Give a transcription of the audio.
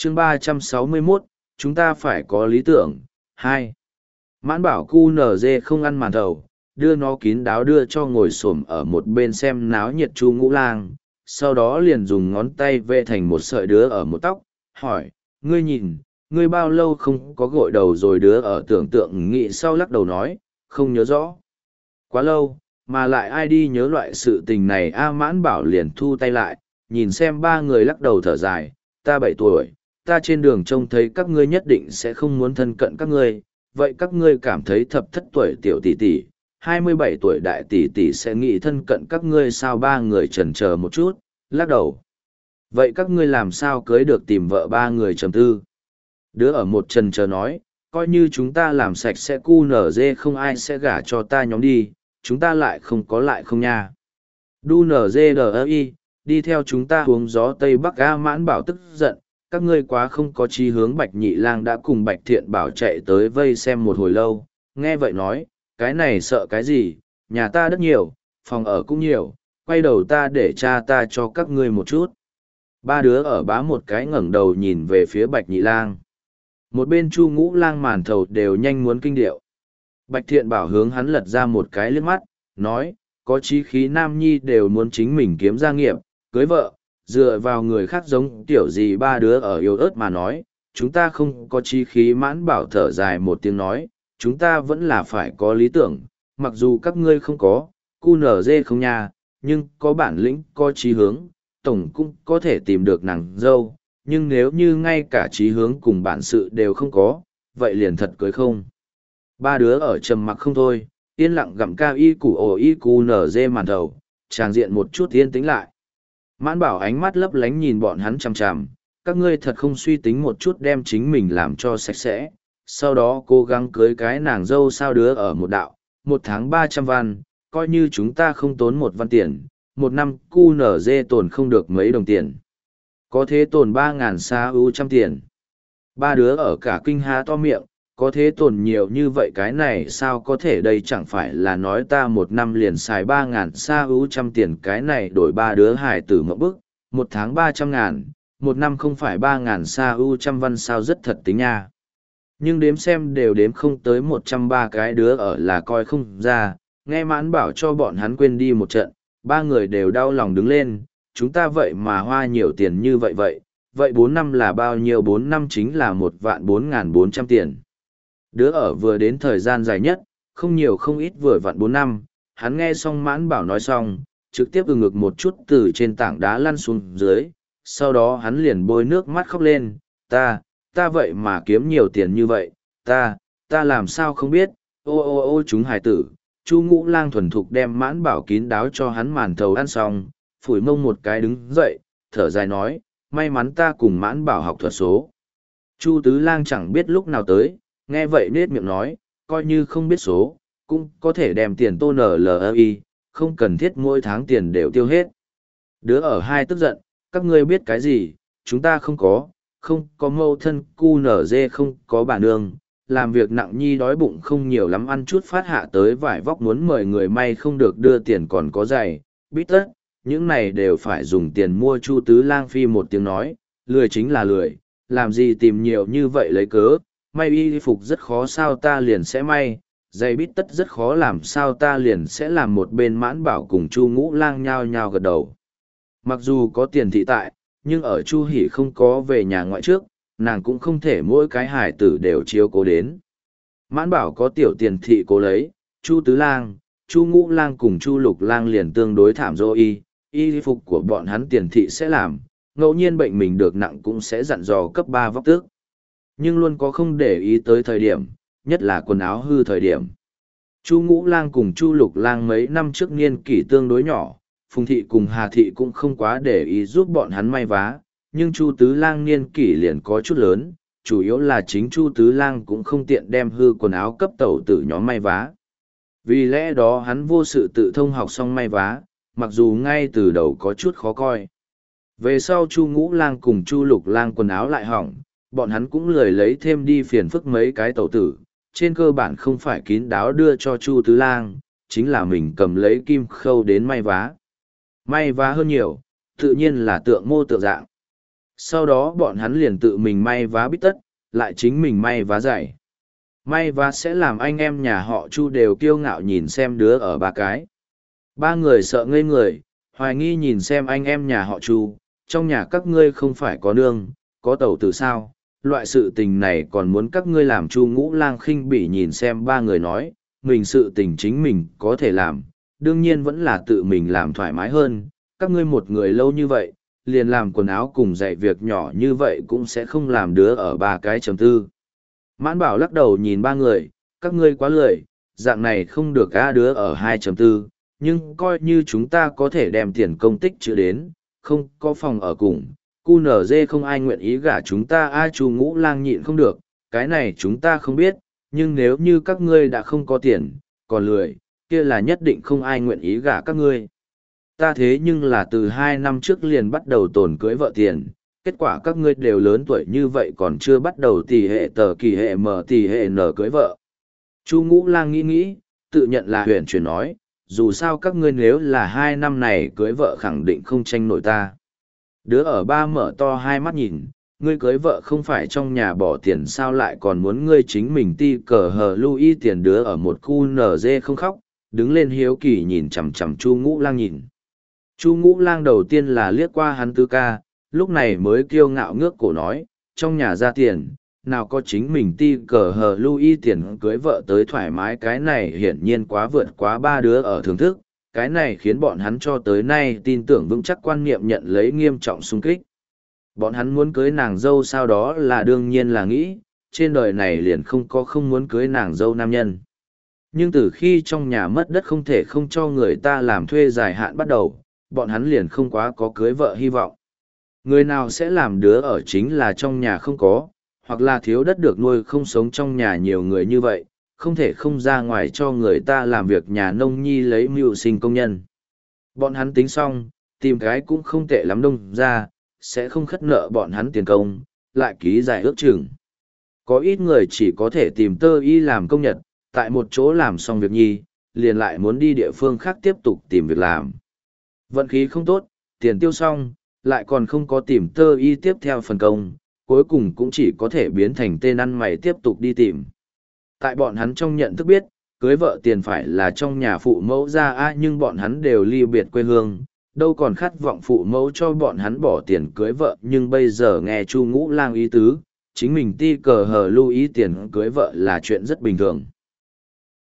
chương 361, chúng ta phải có lý tưởng. 2. Mãn bảo QNZ không ăn màn thầu, đưa nó kín đáo đưa cho ngồi xổm ở một bên xem náo nhiệt Chu Ngũ Lang, sau đó liền dùng ngón tay vẽ thành một sợi đứa ở một tóc, hỏi, ngươi nhìn, ngươi bao lâu không có gội đầu rồi? Đứa ở tưởng tượng nghĩ sau lắc đầu nói, không nhớ rõ. Quá lâu, mà lại ai đi nhớ loại sự tình này? Mãn bảo liền thu tay lại, nhìn xem ba người lắc đầu thở dài, ta 7 tuổi, ta trên đường trông thấy các ngươi nhất định sẽ không muốn thân cận các ngươi, vậy các ngươi cảm thấy thập thất tuổi tiểu tỷ tỷ, 27 tuổi đại tỷ tỷ sẽ nghĩ thân cận các ngươi sao? Ba người chần chờ một chút, lắc đầu. Vậy các ngươi làm sao cưới được? Tìm vợ. Ba người trầm tư. Đứa ở một chần chờ nói, coi như chúng ta làm sạch sẽ QNZ không ai sẽ gả cho ta nhóm đi, chúng ta lại không có lại không nha. DUNZDI, đi theo chúng ta uống gió Tây Bắc. Mãn bảo tức giận, các ngươi quá không có chí hướng. Bạch Nhị Lang đã cùng Bạch Thiện Bảo chạy tới vây xem một hồi lâu, nghe vậy nói, cái này sợ cái gì, nhà ta đất nhiều, phòng ở cũng nhiều, quay đầu ta để cha ta cho các ngươi một chút. Ba đứa ở bá một cái ngẩng đầu nhìn về phía Bạch Nhị Lang. Một bên Chu Ngũ Lang màn thầu đều nhanh muốn kinh điệu. Bạch Thiện Bảo hướng hắn lật ra một cái liếc mắt, nói, có chí khí nam nhi đều muốn chính mình kiếm gia nghiệp, cưới vợ, dựa vào người khác giống tiểu gì? Ba đứa ở yếu ớt mà nói, chúng ta không có chí khí. Mãn bảo thở dài một tiếng nói, chúng ta vẫn là phải có lý tưởng, mặc dù các ngươi không có, QNZ không nha, nhưng có bản lĩnh, có chí hướng, tổng cũng có thể tìm được nàng dâu, nhưng nếu như ngay cả chí hướng cùng bản sự đều không có, vậy liền thật cưới không. Ba đứa ở trầm mặc không thôi, yên lặng gặm cao y củ ổ y QNZ màn đầu, tràng diện một chút yên tĩnh lại. Mãn bảo ánh mắt lấp lánh nhìn bọn hắn chằm chằm, các ngươi thật không suy tính một chút đem chính mình làm cho sạch sẽ, sau đó cố gắng cưới cái nàng dâu sao? Đứa ở một đạo, 1 tháng 300 văn, coi như chúng ta không tốn 1 văn tiền, 1 năm QNZ tồn không được mấy đồng tiền. Có thế tồn 3.000 sa ưu trăm tiền. Ba đứa ở cả kinh há to miệng, có thế tồn nhiều như vậy cái này sao có thể? Đây chẳng phải là nói ta 1 năm liền xài 3.000 sa ưu trăm tiền? Cái này đổi ba đứa hài tử mộng bức, 1 tháng 300.000, 1 năm không phải 3.000 sa ưu trăm văn sao? Rất thật tính nha. Nhưng đếm xem đều đếm không tới 103. Cái đứa ở là coi không ra, nghe Mãn bảo cho bọn hắn quên đi một trận, ba người đều đau lòng đứng lên, chúng ta vậy mà hoa nhiều tiền như vậy vậy 4 năm là bao nhiêu? 4 năm chính là 1.4.400 tiền. Đứa ở vừa đến thời gian dài nhất, không nhiều không ít vừa vặn 4 năm, hắn nghe xong Mãn bảo nói xong, trực tiếp ngực một chút từ trên tảng đá lăn xuống dưới, sau đó hắn liền bôi nước mắt khóc lên, ta vậy mà kiếm nhiều tiền như vậy, ta làm sao không biết, ô chúng hài tử. Chu Ngũ Lang thuần thục đem Mãn bảo kín đáo cho hắn màn thầu ăn xong, phủi mông một cái đứng dậy, thở dài nói, may mắn ta cùng Mãn bảo học thuật số. Chu Tứ Lang chẳng biết lúc nào tới, nghe vậy nết miệng nói, coi như không biết số, cũng có thể đem tiền tô NLI, không cần thiết mỗi tháng tiền đều tiêu hết. Đứa ở hai tức giận, các ngươi biết cái gì, chúng ta không có mâu thân QNZ, không có bà nương, làm việc nặng nhi đói bụng không nhiều lắm, ăn chút phát hạ tới vải vóc, muốn mời người may không được đưa tiền, còn có giày, bít tất, những này đều phải dùng tiền mua. Chu Tứ Lang phi một tiếng nói, lười chính là lười, làm gì tìm nhiều như vậy lấy cớ, may y phục rất khó sao ta liền sẽ may, giày bít tất rất khó làm sao ta liền sẽ làm. Một bên Mãn bảo cùng Chu Ngũ Lang nhao nhao gật đầu. Mặc dù có tiền thị tại, nhưng ở Chu Hỷ không có về nhà ngoại trước, nàng cũng không thể mỗi cái hài tử đều chiếu cố đến. Mãn bảo có tiểu tiền thị cố lấy, Chu Tứ Lang, Chu Ngũ Lang cùng Chu Lục Lang liền tương đối thảm dô y phục của bọn hắn tiền thị sẽ làm, ngẫu nhiên bệnh mình được nặng cũng sẽ dặn dò cấp 3 vóc tước. Nhưng luôn có không để ý tới thời điểm, nhất là quần áo hư thời điểm. Chu Ngũ Lang cùng Chu Lục Lang mấy năm trước niên kỷ tương đối nhỏ, Phùng thị cùng Hà thị cũng không quá để ý giúp bọn hắn may vá, nhưng Chu Tứ Lang niên kỷ liền có chút lớn, chủ yếu là chính Chu Tứ Lang cũng không tiện đem hư quần áo cấp tẩu tử nhóm may vá. Vì lẽ đó hắn vô sự tự thông học xong may vá, mặc dù ngay từ đầu có chút khó coi. Về sau Chu Ngũ Lang cùng Chu Lục Lang quần áo lại hỏng, bọn hắn cũng lười lấy thêm đi phiền phức mấy cái tẩu tử, trên cơ bản không phải kín đáo đưa cho Chu Tứ Lang, chính là mình cầm lấy kim khâu đến may vá. May vá hơn nhiều, tự nhiên là tượng mô tượng dạng. Sau đó bọn hắn liền tự mình may vá bít tất, lại chính mình may vá giày. May vá sẽ làm anh em nhà họ Chu đều kiêu ngạo nhìn xem đứa ở ba cái. Ba người sợ ngây người, hoài nghi nhìn xem anh em nhà họ Chu, trong nhà các ngươi không phải có nương, có tẩu tử sao, loại sự tình này còn muốn các ngươi làm. Chu Ngũ Lang khinh bỉ nhìn xem ba người nói, mình sự tình chính mình có thể làm, đương nhiên vẫn là tự mình làm thoải mái hơn, các ngươi một người lâu như vậy, liền làm quần áo cùng dạy việc nhỏ như vậy cũng sẽ không làm đứa ở ba cái chấm tư. Mãn Bảo lắc đầu nhìn ba người, các ngươi quá lười, dạng này không được a. Đứa ở 2.4, nhưng coi như chúng ta có thể đem tiền công tích chữa đến, không có phòng ở cùng, QNZ không ai nguyện ý gả chúng ta a. Chu Ngũ Lang nhịn không được, cái này chúng ta không biết, nhưng nếu như các ngươi đã không có tiền, còn lười, kia là nhất định không ai nguyện ý gả các ngươi. Ta thế nhưng là từ 2 năm trước liền bắt đầu tồn cưới vợ tiền, kết quả các ngươi đều lớn tuổi như vậy còn chưa bắt đầu tỷ hệ tờ kỳ hệ mở tỷ hệ nở cưới vợ. Chu Ngũ Lang nghĩ nghĩ, tự nhận là huyền chuyển nói, dù sao các ngươi nếu là 2 năm này cưới vợ khẳng định không tranh nổi ta. Đứa ở ba mở to hai mắt nhìn, ngươi cưới vợ không phải trong nhà bỏ tiền sao lại còn muốn ngươi chính mình ti cờ hờ Louis tiền. Đứa ở một khu NG không khóc, đứng lên hiếu kỳ nhìn chằm chằm Chu Ngũ Lang nhìn. Chu Ngũ Lang đầu tiên là liếc qua hắn Tư Ca, lúc này mới kiêu ngạo ngước cổ nói, trong nhà ra tiền, nào có chính mình ti cờ hờ Louis tiền cưới vợ tới thoải mái. Cái này hiển nhiên quá vượt quá ba đứa ở thưởng thức, cái này khiến bọn hắn cho tới nay tin tưởng vững chắc quan niệm nhận lấy nghiêm trọng xung kích. Bọn hắn muốn cưới nàng dâu sao đó là đương nhiên là nghĩ, trên đời này liền không có không muốn cưới nàng dâu nam nhân. Nhưng từ khi trong nhà mất đất không thể không cho người ta làm thuê dài hạn bắt đầu, bọn hắn liền không quá có cưới vợ hy vọng. Người nào sẽ làm đứa ở chính là trong nhà không có, hoặc là thiếu đất được nuôi không sống trong nhà nhiều người như vậy, không thể không ra ngoài cho người ta làm việc nhà nông nhi lấy mưu sinh công nhân. Bọn hắn tính xong, tìm cái cũng không tệ lắm đông ra, sẽ không khất nợ bọn hắn tiền công, lại ký giải ước chừng. Có ít người chỉ có thể tìm tơ y làm công nhật, tại một chỗ làm xong việc nhi, liền lại muốn đi địa phương khác tiếp tục tìm việc làm. Vận khí không tốt, tiền tiêu xong, lại còn không có tìm tơ y tiếp theo phần công, cuối cùng cũng chỉ có thể biến thành tên ăn mày tiếp tục đi tìm. Tại bọn hắn trong nhận thức biết, cưới vợ tiền phải là trong nhà phụ mẫu ra nhưng bọn hắn đều ly biệt quê hương, đâu còn khát vọng phụ mẫu cho bọn hắn bỏ tiền cưới vợ. Nhưng bây giờ nghe Chu Ngũ Lang ý tứ, chính mình ti cờ hờ lưu ý tiền cưới vợ là chuyện rất bình thường.